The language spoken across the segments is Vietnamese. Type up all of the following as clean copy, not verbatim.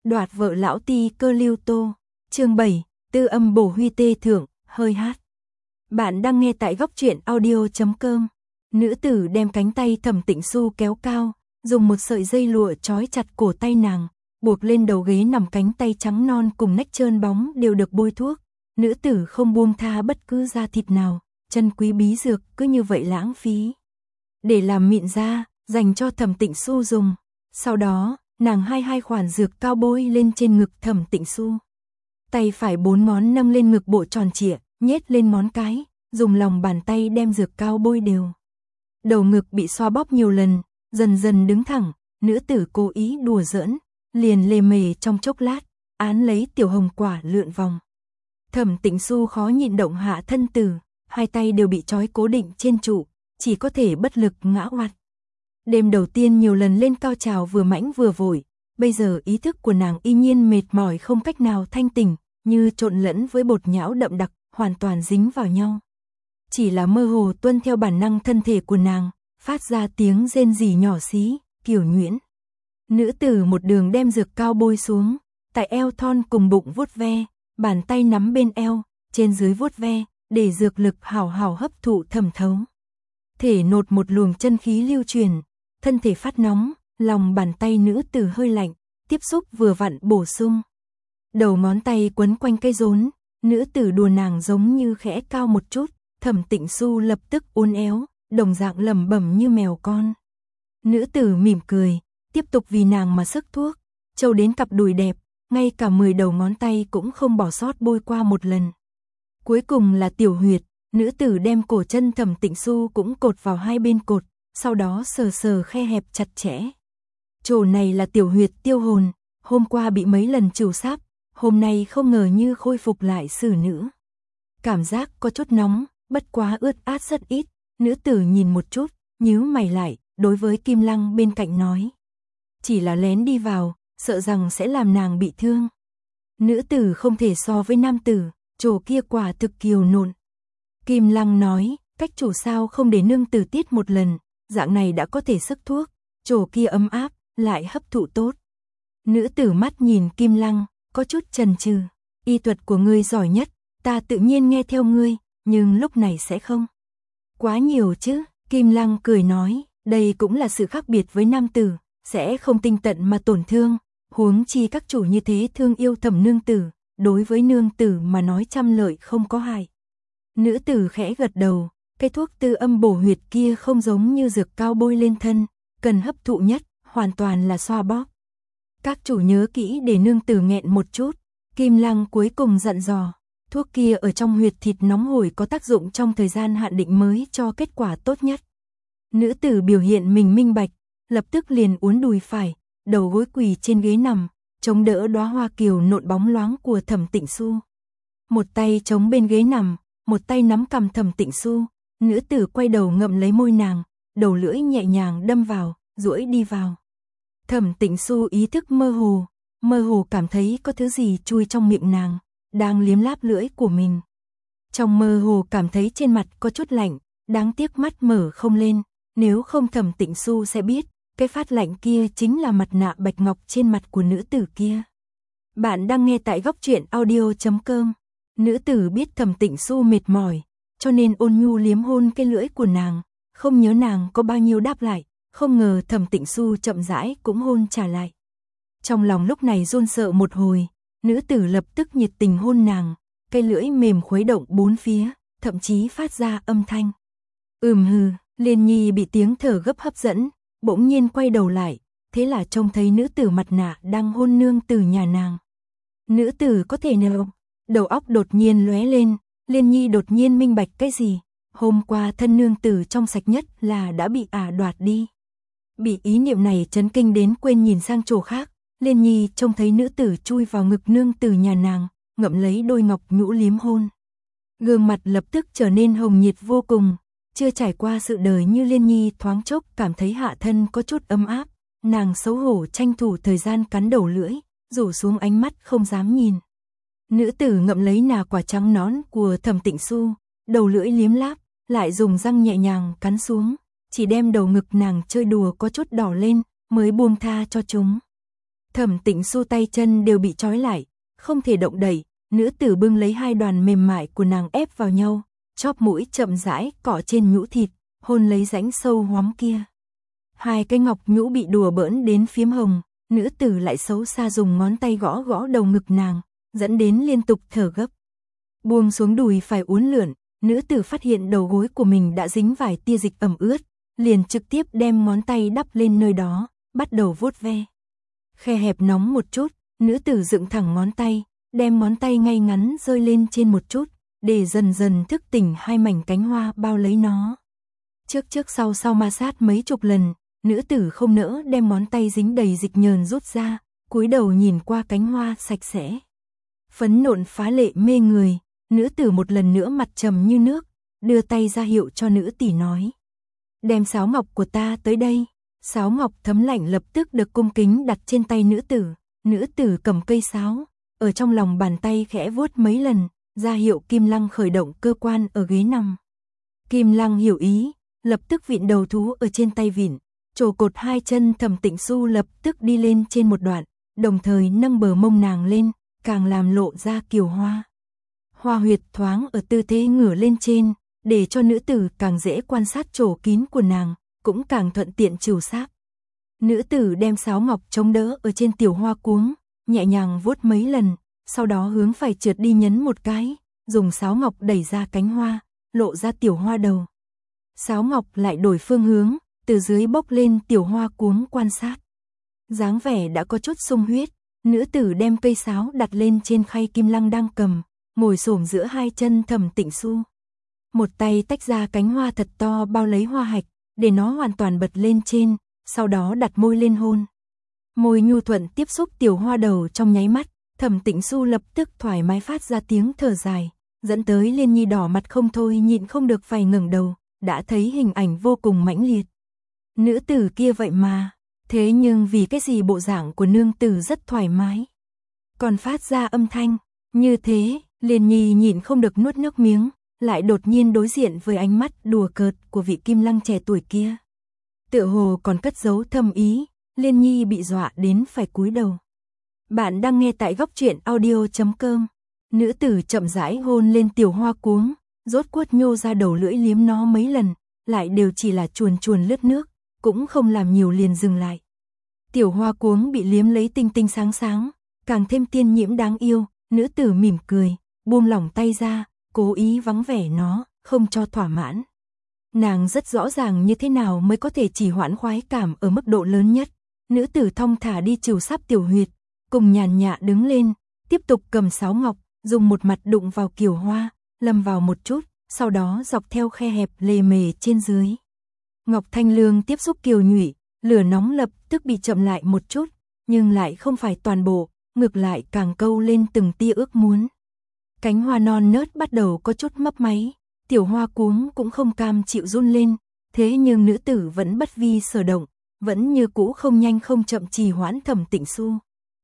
Đoạt vợ lão ti cơ Lưu Tô. Chương 7, tư âm bổ huy tê thượng, hơi hát. Bạn đang nghe tại góc truyện audio.com. Nữ tử đem cánh tay Thẩm Tịnh Xu kéo cao, dùng một sợi dây lụa trói chặt cổ tay nàng, buộc lên đầu ghế nằm, cánh tay trắng non cùng nách trơn bóng đều được bôi thuốc. Nữ tử không buông tha bất cứ da thịt nào, chân quý bí dược cứ như vậy lãng phí. Để làm mịn da, dành cho Thẩm Tịnh Xu dùng. Sau đó, nàng hai khoản dược cao bôi lên trên ngực Thẩm Tịnh Xu. Tay phải 4 ngón nâng lên ngực bộ tròn trịa, nhét lên ngón cái, dùng lòng bàn tay đem dược cao bôi đều. Đầu ngực bị xoa bóp nhiều lần, dần dần đứng thẳng, nữ tử cố ý đùa giỡn, liền lề mề trong chốc lát, án lấy tiểu hồng quả lượn vòng. Thẩm Tịnh Xu khó nhịn động hạ thân tử, hai tay đều bị trói cố định trên trụ, chỉ có thể bất lực ngã oặt. Đêm đầu tiên nhiều lần lên cao trào vừa mãnh vừa vội, bây giờ ý thức của nàng y nhiên mệt mỏi không cách nào thanh tỉnh, như trộn lẫn với bột nhão đậm đặc, hoàn toàn dính vào nhau. Chỉ là mơ hồ tuân theo bản năng thân thể của nàng, phát ra tiếng rên rỉ nhỏ xí, kiểu nhuyễn. Nữ tử một đường đem dược cao bôi xuống, tại eo thon cùng bụng vuốt ve, bàn tay nắm bên eo, trên dưới vuốt ve, để dược lực hào hào hấp thụ thẩm thấu. Thể nột một luồng chân khí lưu truyền, thân thể phát nóng, lòng bàn tay nữ tử hơi lạnh, tiếp xúc vừa vặn bổ sung. Đầu ngón tay quấn quanh cây rốn, nữ tử đùa nàng giống như khẽ cao một chút, Thẩm Tịnh Xu lập tức uốn éo, đồng dạng lẩm bẩm như mèo con. Nữ tử mỉm cười, tiếp tục vì nàng mà sức thuốc, trâu đến cặp đùi đẹp, ngay cả 10 đầu ngón tay cũng không bỏ sót bôi qua một lần. Cuối cùng là tiểu huyệt, nữ tử đem cổ chân Thẩm Tịnh Xu cũng cột vào hai bên cột, sau đó sờ sờ khe hẹp chặt chẽ. Chỗ này là tiểu huyệt tiêu hồn, hôm qua bị mấy lần trừ sáp, hôm nay không ngờ như khôi phục lại xử nữ. Cảm giác có chút nóng, bất quá ướt át rất ít, nữ tử nhìn một chút, nhíu mày lại, đối với Kim Lăng bên cạnh nói. Chỉ là lén đi vào, sợ rằng sẽ làm nàng bị thương. Nữ tử không thể so với nam tử, chỗ kia quả thực kiều nộn. Kim Lăng nói, cách chủ sao không để nương tử tiết một lần, dạng này đã có thể sức thuốc, chỗ kia ấm áp, lại hấp thụ tốt. Nữ tử mắt nhìn Kim Lăng, có chút chần chừ, y thuật của ngươi giỏi nhất, ta tự nhiên nghe theo ngươi, nhưng lúc này sẽ không. Quá nhiều chứ, Kim Lăng cười nói, đây cũng là sự khác biệt với nam tử, sẽ không tinh tận mà tổn thương, huống chi các chủ như thế thương yêu Thẩm nương tử, đối với nương tử mà nói trăm lợi không có hại. Nữ tử khẽ gật đầu, cây thuốc tư âm bổ huyệt kia không giống như dược cao bôi lên thân, cần hấp thụ nhất, hoàn toàn là xoa bóp. Các chủ nhớ kỹ để nương tử nghẹn một chút, Kim Lăng cuối cùng dặn dò, thuốc kia ở trong huyệt thịt nóng hổi có tác dụng trong thời gian hạn định mới cho kết quả tốt nhất. Nữ tử biểu hiện mình minh bạch, lập tức liền uốn đùi phải, đầu gối quỳ trên ghế nằm, chống đỡ đóa hoa kiều nộn bóng loáng của Thẩm Tịnh Xu. Một tay chống bên ghế nằm, một tay nắm cằm Thẩm Tịnh Xu, nữ tử quay đầu ngậm lấy môi nàng, đầu lưỡi nhẹ nhàng đâm vào, duỗi đi vào. Thẩm Tịnh Xu ý thức mơ hồ cảm thấy có thứ gì chui trong miệng nàng, đang liếm láp lưỡi của mình. Trong mơ hồ cảm thấy trên mặt có chút lạnh, đáng tiếc mắt mở không lên, nếu không Thẩm Tịnh Xu sẽ biết, cái phát lạnh kia chính là mặt nạ bạch ngọc trên mặt của nữ tử kia. Bạn đang nghe tại góc truyện audio.com. Nữ tử biết Thẩm Tịnh Xu mệt mỏi, cho nên ôn nhu liếm hôn cái lưỡi của nàng, không nhớ nàng có bao nhiêu đáp lại, không ngờ Thẩm Tịnh Xu chậm rãi cũng hôn trả lại. Trong lòng lúc này run sợ một hồi, nữ tử lập tức nhiệt tình hôn nàng, cái lưỡi mềm khuấy động bốn phía, thậm chí phát ra âm thanh. Hừ, Liên Nhi bị tiếng thở gấp hấp dẫn, bỗng nhiên quay đầu lại, thế là trông thấy nữ tử mặt nạ đang hôn nương tử nhà nàng. Nữ tử có thể nào? Đầu óc đột nhiên lóe lên, Liên Nhi đột nhiên minh bạch cái gì? Hôm qua thân nương tử trong sạch nhất là đã bị đoạt đi. Bị ý niệm này chấn kinh đến quên nhìn sang chỗ khác, Liên Nhi trông thấy nữ tử chui vào ngực nương tử nhà nàng, ngậm lấy đôi ngọc nhũ liếm hôn. Gương mặt lập tức trở nên hồng nhiệt vô cùng, chưa trải qua sự đời như Liên Nhi thoáng chốc cảm thấy hạ thân có chút ấm áp, nàng xấu hổ tranh thủ thời gian cắn đầu lưỡi, rủ xuống ánh mắt không dám nhìn. Nữ tử ngậm lấy nà quả trắng nón của Thẩm Tịnh Xu, đầu lưỡi liếm láp, lại dùng răng nhẹ nhàng cắn xuống, chỉ đem đầu ngực nàng chơi đùa có chút đỏ lên, mới buông tha cho chúng. Thẩm Tịnh Xu tay chân đều bị trói lại, không thể động đậy, nữ tử bưng lấy hai đoàn mềm mại của nàng ép vào nhau, chóp mũi chậm rãi cọ trên nhũ thịt, hôn lấy rãnh sâu hoắm kia. Hai cái ngọc nhũ bị đùa bỡn đến phiếm hồng, nữ tử lại xấu xa dùng ngón tay gõ gõ đầu ngực nàng, dẫn đến liên tục thở gấp. Buông xuống đùi phải uốn lượn, nữ tử phát hiện đầu gối của mình đã dính vài tia dịch ẩm ướt, liền trực tiếp đem ngón tay đắp lên nơi đó, bắt đầu vuốt ve. Khe hẹp nóng một chút, nữ tử dựng thẳng ngón tay, đem ngón tay ngay ngắn rơi lên trên một chút, để dần dần thức tỉnh hai mảnh cánh hoa bao lấy nó. Trước sau ma sát mấy chục lần, nữ tử không nỡ đem ngón tay dính đầy dịch nhờn rút ra, cúi đầu nhìn qua cánh hoa sạch sẽ. Phấn nộn phá lệ mê người, nữ tử một lần nữa mặt trầm như nước, đưa tay ra hiệu cho nữ tỷ nói. Đem sáo ngọc của ta tới đây. Sáo ngọc thấm lạnh lập tức được cung kính đặt trên tay nữ tử cầm cây sáo, ở trong lòng bàn tay khẽ vuốt mấy lần, ra hiệu Kim Lăng khởi động cơ quan ở ghế nằm. Kim Lăng hiểu ý, lập tức vịn đầu thú ở trên tay vịn, trổ cột hai chân Thẩm Tịnh Xu lập tức đi lên trên một đoạn, đồng thời nâng bờ mông nàng lên, càng làm lộ ra kiều hoa. Hoa huyệt thoáng ở tư thế ngửa lên trên, để cho nữ tử càng dễ quan sát trổ kín của nàng, cũng càng thuận tiện trừu sáp. Nữ tử đem sáo ngọc chống đỡ ở trên tiểu hoa cuống, nhẹ nhàng vuốt mấy lần, sau đó hướng phải trượt đi nhấn một cái, dùng sáo ngọc đẩy ra cánh hoa, lộ ra tiểu hoa đầu. Sáo ngọc lại đổi phương hướng, từ dưới bốc lên tiểu hoa cuống quan sát. Dáng vẻ đã có chút sung huyết, nữ tử đem cây sáo đặt lên trên khay Kim Lăng đang cầm, ngồi xổm giữa hai chân Thẩm Tịnh Xu. Một tay tách ra cánh hoa thật to bao lấy hoa hạch, để nó hoàn toàn bật lên trên, sau đó đặt môi lên hôn. Môi nhu thuận tiếp xúc tiểu hoa đầu trong nháy mắt, Thẩm Tịnh Xu lập tức thoải mái phát ra tiếng thở dài, dẫn tới Liên Nhi đỏ mặt không thôi nhịn không được phải ngẩng đầu, đã thấy hình ảnh vô cùng mãnh liệt. Nữ tử kia vậy mà, thế nhưng vì cái gì bộ dạng của nương tử rất thoải mái, còn phát ra âm thanh như thế, Liên Nhi nhịn không được nuốt nước miếng, lại đột nhiên đối diện với ánh mắt đùa cợt của vị Kim Lăng trẻ tuổi kia. Tựa hồ còn cất giấu thâm ý, Liên Nhi bị dọa đến phải cúi đầu. Bạn đang nghe tại góc truyện audio.com. Nữ tử chậm rãi hôn lên tiểu hoa cuống, rốt cuộc nhô ra đầu lưỡi liếm nó mấy lần, lại đều chỉ là chuồn chuồn lướt nước, cũng không làm nhiều liền dừng lại. Tiểu hoa cuống bị liếm lấy tinh tinh sáng sáng, càng thêm tiên nhiễm đáng yêu, nữ tử mỉm cười, buông lỏng tay ra, cố ý vắng vẻ nó, không cho thỏa mãn. Nàng rất rõ ràng như thế nào mới có thể chỉ hoãn khoái cảm ở mức độ lớn nhất. Nữ tử thong thả đi trừ sáp tiểu huyệt, cùng nhàn nhã đứng lên, tiếp tục cầm sáo ngọc, dùng một mặt đụng vào kiều hoa, lâm vào một chút, sau đó dọc theo khe hẹp lề mề trên dưới. Ngọc thanh lương tiếp xúc kiều nhụy, lửa nóng lập tức bị chậm lại một chút, nhưng lại không phải toàn bộ, ngược lại càng câu lên từng tia ước muốn. Cánh hoa non nớt bắt đầu có chút mấp máy, tiểu hoa cuống cũng không cam chịu run lên, thế nhưng nữ tử vẫn bất vi sở động, vẫn như cũ không nhanh không chậm trì hoãn Thẩm Tịnh Xu.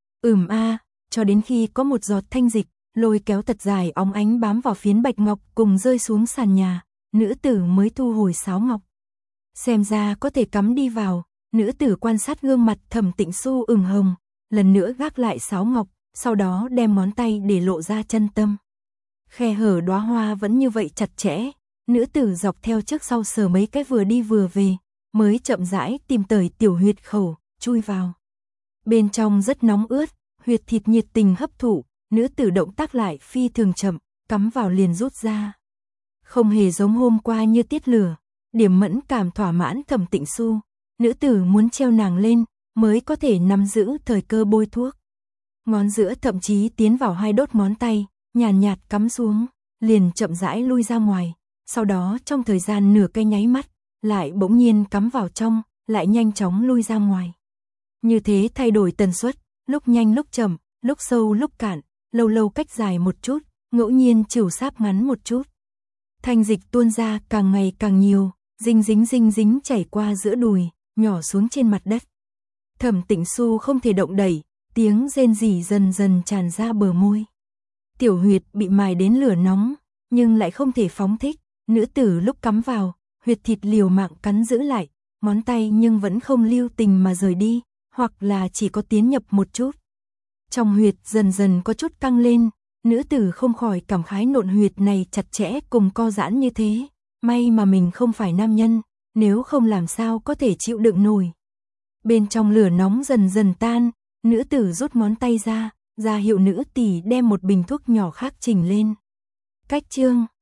Cho đến khi có một giọt thanh dịch, lôi kéo thật dài óng ánh bám vào phiến bạch ngọc cùng rơi xuống sàn nhà, nữ tử mới thu hồi sáo ngọc. Xem ra có thể cắm đi vào, nữ tử quan sát gương mặt Thẩm Tịnh Xu ửng hồng, lần nữa gác lại sáo ngọc, sau đó đem ngón tay để lộ ra chân tâm. Khe hở đóa hoa vẫn như vậy chặt chẽ, nữ tử dọc theo trước sau sờ mấy cái vừa đi vừa về, mới chậm rãi tìm tới tiểu huyệt khẩu, chui vào. Bên trong rất nóng ướt, huyệt thịt nhiệt tình hấp thụ, nữ tử động tác lại phi thường chậm, cắm vào liền rút ra. Không hề giống hôm qua như tiết lửa, điểm mẫn cảm thỏa mãn Thẩm Tịnh Xu, nữ tử muốn treo nàng lên, mới có thể nắm giữ thời cơ bôi thuốc. Ngón giữa thậm chí tiến vào hai đốt ngón tay, nhàn nhạt cắm xuống, liền chậm rãi lui ra ngoài, sau đó trong thời gian nửa cái nháy mắt, lại bỗng nhiên cắm vào trong, lại nhanh chóng lui ra ngoài. Như thế thay đổi tần suất, lúc nhanh lúc chậm, lúc sâu lúc cạn, lâu lâu cách dài một chút, ngẫu nhiên trừu sáp ngắn một chút. Thanh dịch tuôn ra càng ngày càng nhiều, dinh dính chảy qua giữa đùi, nhỏ xuống trên mặt đất. Thẩm Tịnh Xu không thể động đẩy, tiếng rên rỉ dần dần tràn ra bờ môi. Tiểu huyệt bị mài đến lửa nóng, nhưng lại không thể phóng thích, nữ tử lúc cắm vào, huyệt thịt liều mạng cắn giữ lại, ngón tay nhưng vẫn không lưu tình mà rời đi, hoặc là chỉ có tiến nhập một chút. Trong huyệt dần dần có chút căng lên, nữ tử không khỏi cảm khái nộn huyệt này chặt chẽ cùng co giãn như thế. May mà mình không phải nam nhân, nếu không làm sao có thể chịu đựng nổi. Bên trong lửa nóng dần dần tan, nữ tử rút ngón tay ra hiệu nữ tỷ đem một bình thuốc nhỏ khác trình lên. Cách chương